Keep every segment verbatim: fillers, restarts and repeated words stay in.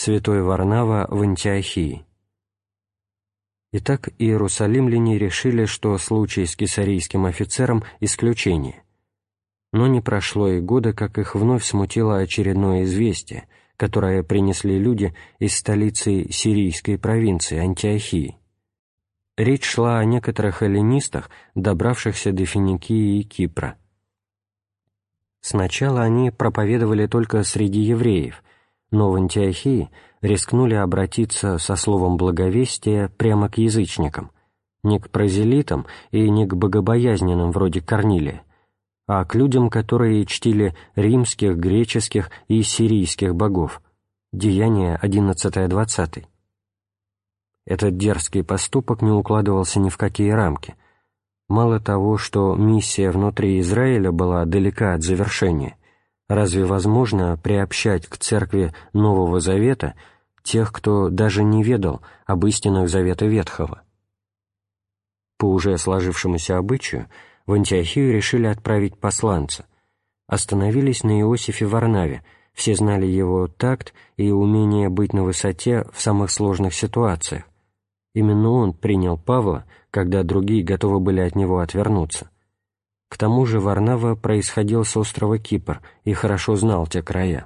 святой Варнава в Антиохии. Итак, иерусалимляне решили, что случай с кесарийским офицером – исключение. Но не прошло и года, как их вновь смутило очередное известие, которое принесли люди из столицы сирийской провинции Антиохии. Речь шла о некоторых эллинистах, добравшихся до Финикии и Кипра. Сначала они проповедовали только среди евреев, но в Антиохии рискнули обратиться со словом благовестия прямо к язычникам, не к прозелитам и не к богобоязненным вроде Корнилия, а к людям, которые чтили римских, греческих и сирийских богов. Деяния одиннадцать-двадцать. Этот дерзкий поступок не укладывался ни в какие рамки. Мало того, что миссия внутри Израиля была далека от завершения, разве возможно приобщать к церкви Нового Завета тех, кто даже не ведал об истинах Завета Ветхого? По уже сложившемуся обычаю в Антиохию решили отправить посланца. Остановились на Иосифе Варнаве, все знали его такт и умение быть на высоте в самых сложных ситуациях. Именно он принял Павла, когда другие готовы были от него отвернуться. К тому же Варнава происходил с острова Кипр и хорошо знал те края.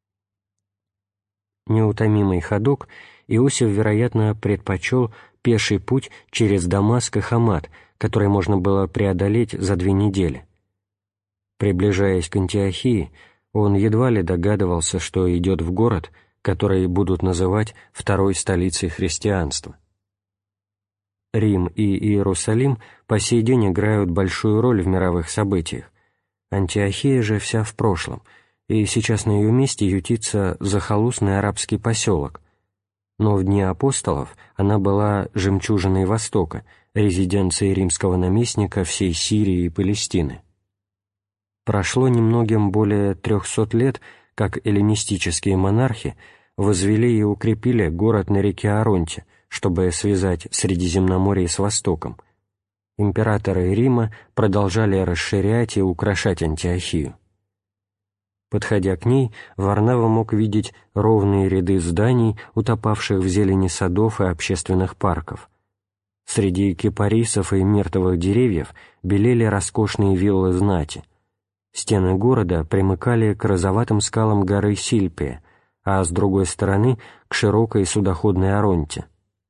Неутомимый ходок, Иосиф, вероятно, предпочел пеший путь через Дамаск и Хамат, который можно было преодолеть за две недели. Приближаясь к Антиохии, он едва ли догадывался, что идет в город, который будут называть второй столицей христианства. Рим и Иерусалим по сей день играют большую роль в мировых событиях. Антиохия же вся в прошлом, и сейчас на ее месте ютится захолустный арабский поселок. Но в дни апостолов она была жемчужиной Востока, резиденцией римского наместника всей Сирии и Палестины. Прошло немногим более трехсот лет, как эллинистические монархи возвели и укрепили город на реке Аронте, чтобы связать Средиземноморье с Востоком. Императоры Рима продолжали расширять и украшать Антиохию. Подходя к ней, Варнава мог видеть ровные ряды зданий, утопавших в зелени садов и общественных парков. Среди кипарисов и миртовых деревьев белели роскошные виллы знати. Стены города примыкали к розоватым скалам горы Сильпия, а с другой стороны — к широкой судоходной Аронте.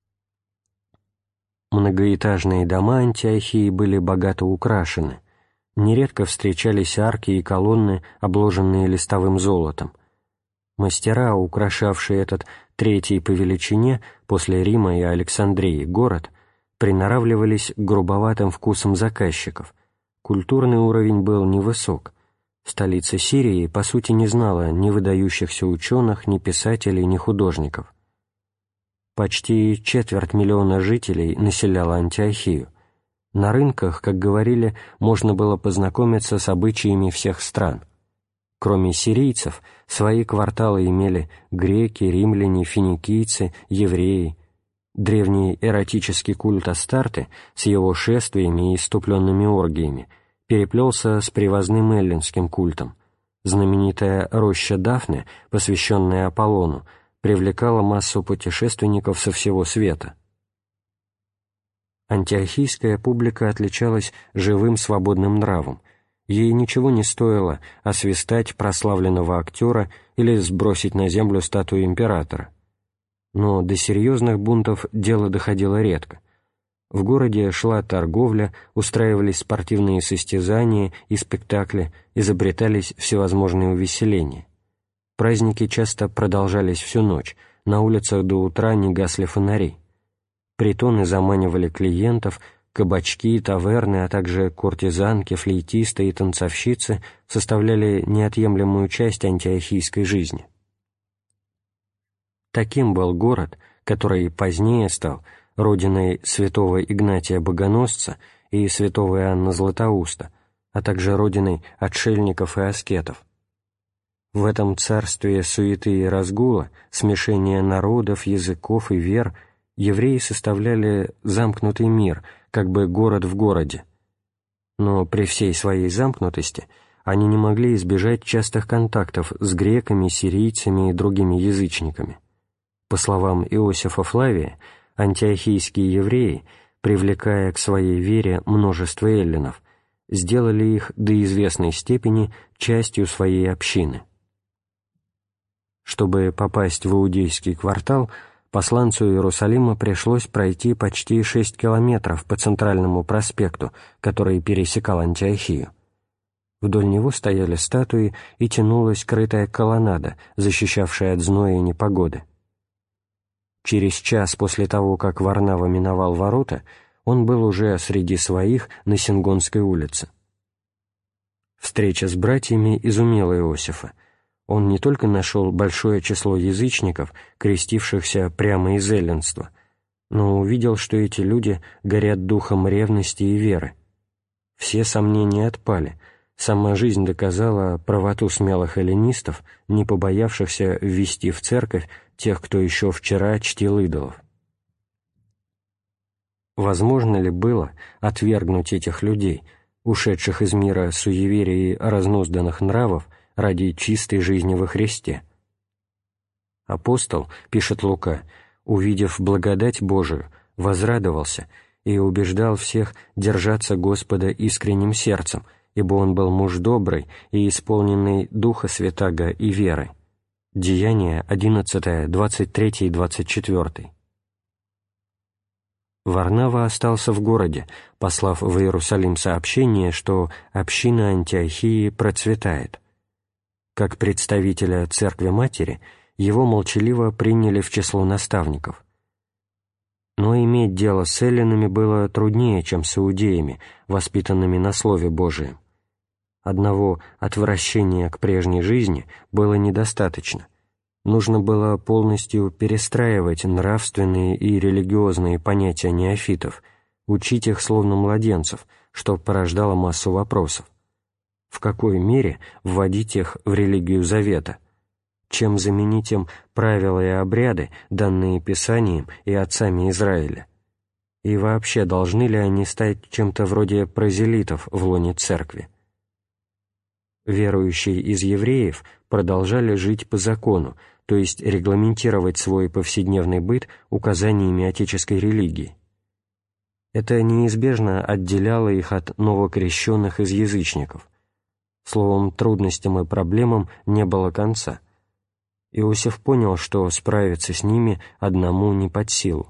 Многоэтажные дома Антиохии были богато украшены. Нередко встречались арки и колонны, обложенные листовым золотом. Мастера, украшавшие этот третий по величине после Рима и Александрии город, приноравливались к грубоватым вкусам заказчиков. Культурный уровень был невысок. Столица Сирии, по сути, не знала ни выдающихся ученых, ни писателей, ни художников. Почти четверть миллиона жителей населяла Антиохию. На рынках, как говорили, можно было познакомиться с обычаями всех стран. Кроме сирийцев, свои кварталы имели греки, римляне, финикийцы, евреи. Древний эротический культ Астарты с его шествиями и исступленными оргиями переплелся с привозным эллинским культом. Знаменитая роща Дафны, посвященная Аполлону, привлекала массу путешественников со всего света. Антиохийская публика отличалась живым свободным нравом. Ей ничего не стоило освистать прославленного актера или сбросить на землю статую императора. Но до серьезных бунтов дело доходило редко. В городе шла торговля, устраивались спортивные состязания и спектакли, изобретались всевозможные увеселения. Праздники часто продолжались всю ночь, на улицах до утра не гасли фонари. Притоны заманивали клиентов, кабачки, таверны, а также куртизанки, флейтисты и танцовщицы составляли неотъемлемую часть антиохийской жизни. Таким был город, который позднее стал родиной святого Игнатия Богоносца и святого Иоанна Златоуста, а также родиной отшельников и аскетов. В этом царстве суеты и разгула, смешения народов, языков и вер, евреи составляли замкнутый мир, как бы город в городе. Но при всей своей замкнутости они не могли избежать частых контактов с греками, сирийцами и другими язычниками. По словам Иосифа Флавия, антиохийские евреи, привлекая к своей вере множество эллинов, сделали их до известной степени частью своей общины. Чтобы попасть в иудейский квартал, посланцу Иерусалима пришлось пройти почти шесть километров по центральному проспекту, который пересекал Антиохию. Вдоль него стояли статуи и тянулась крытая колоннада, защищавшая от зноя и непогоды. Через час после того, как Варнава миновал ворота, он был уже среди своих на Сингонской улице. Встреча с братьями изумила Иосифа. Он не только нашел большое число язычников, крестившихся прямо из эллинства, но увидел, что эти люди горят духом ревности и веры. Все сомнения отпали, сама жизнь доказала правоту смелых эллинистов, не побоявшихся ввести в церковь тех, кто еще вчера чтил идолов. Возможно ли было отвергнуть этих людей, ушедших из мира суеверий и разнузданных нравов, ради чистой жизни во Христе? Апостол, пишет Лука, увидев благодать Божию, возрадовался и убеждал всех держаться Господа искренним сердцем, ибо он был муж добрый и исполненный Духа Святаго и веры. Деяния одиннадцатое, двадцать третье и двадцать четвёртое. Варнава остался в городе, послав в Иерусалим сообщение, что община Антиохии процветает. Как представителя Церкви-Матери, его молчаливо приняли в число наставников. Но иметь дело с эллинами было труднее, чем с иудеями, воспитанными на Слове Божием. Одного отвращения к прежней жизни было недостаточно. Нужно было полностью перестраивать нравственные и религиозные понятия неофитов, учить их словно младенцев, что порождало массу вопросов. В какой мере вводить их в религию Завета? Чем заменить им правила и обряды, данные Писанием и отцами Израиля? И вообще, должны ли они стать чем-то вроде прозелитов в лоне церкви? Верующие из евреев продолжали жить по закону, то есть регламентировать свой повседневный быт указаниями отеческой религии. Это неизбежно отделяло их от новокрещенных из язычников. Словом, трудностям и проблемам не было конца. Иосиф понял, что справиться с ними одному не под силу.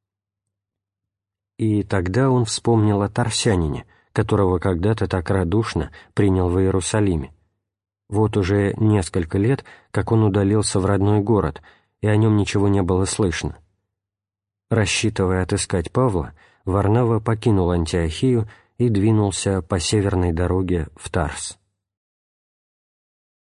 И тогда он вспомнил о Тарсянине, которого когда-то так радушно принял в Иерусалиме. Вот уже несколько лет, как он удалился в родной город, и о нем ничего не было слышно. Рассчитывая отыскать Павла, Варнава покинул Антиохию и двинулся по северной дороге в Тарс.